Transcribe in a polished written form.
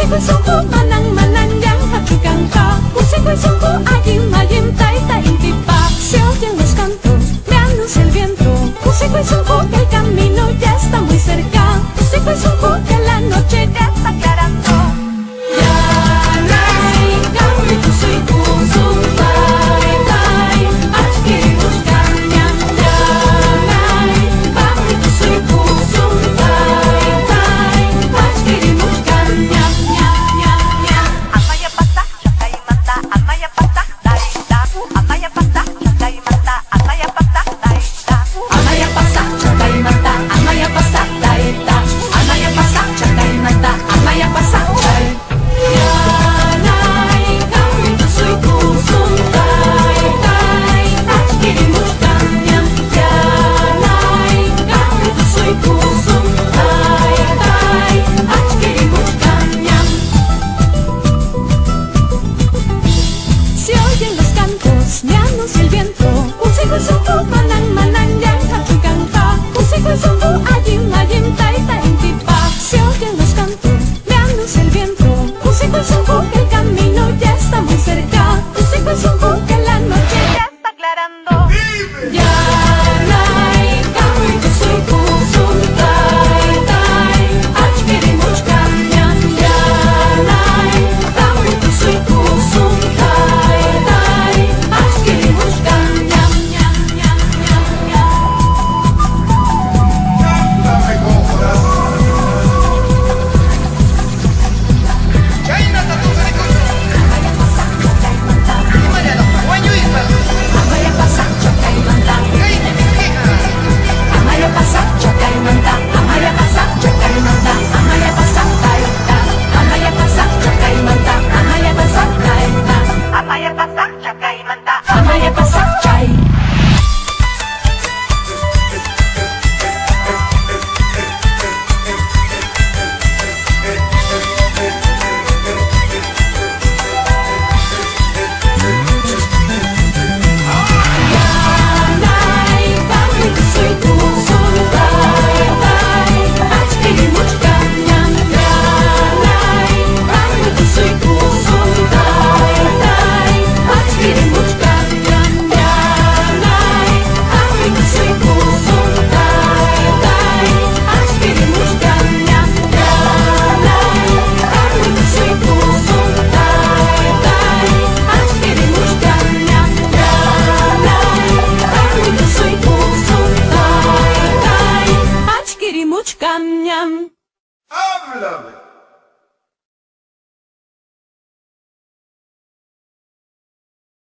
Musik sungguh manang-manang yang hatikan kau. Musik sungguh ayim-ayim tai-tai tipa. Se oyen los cantos, me anuncia el viento. Musik sungguh que el camino ya está muy cerca. Musik sungguh que la noche ya está aclarando. Me anuncia el viento. Musik sungguh manang-manang yang hatikan kau. Musik sungguh ayim-ayim tai-tai tipa. Se oyen los cantos, me anuncia el viento. Musik sungguh que el camino ya está muy cerca. Musik sungguh que la noche ya está aclarando. I love it.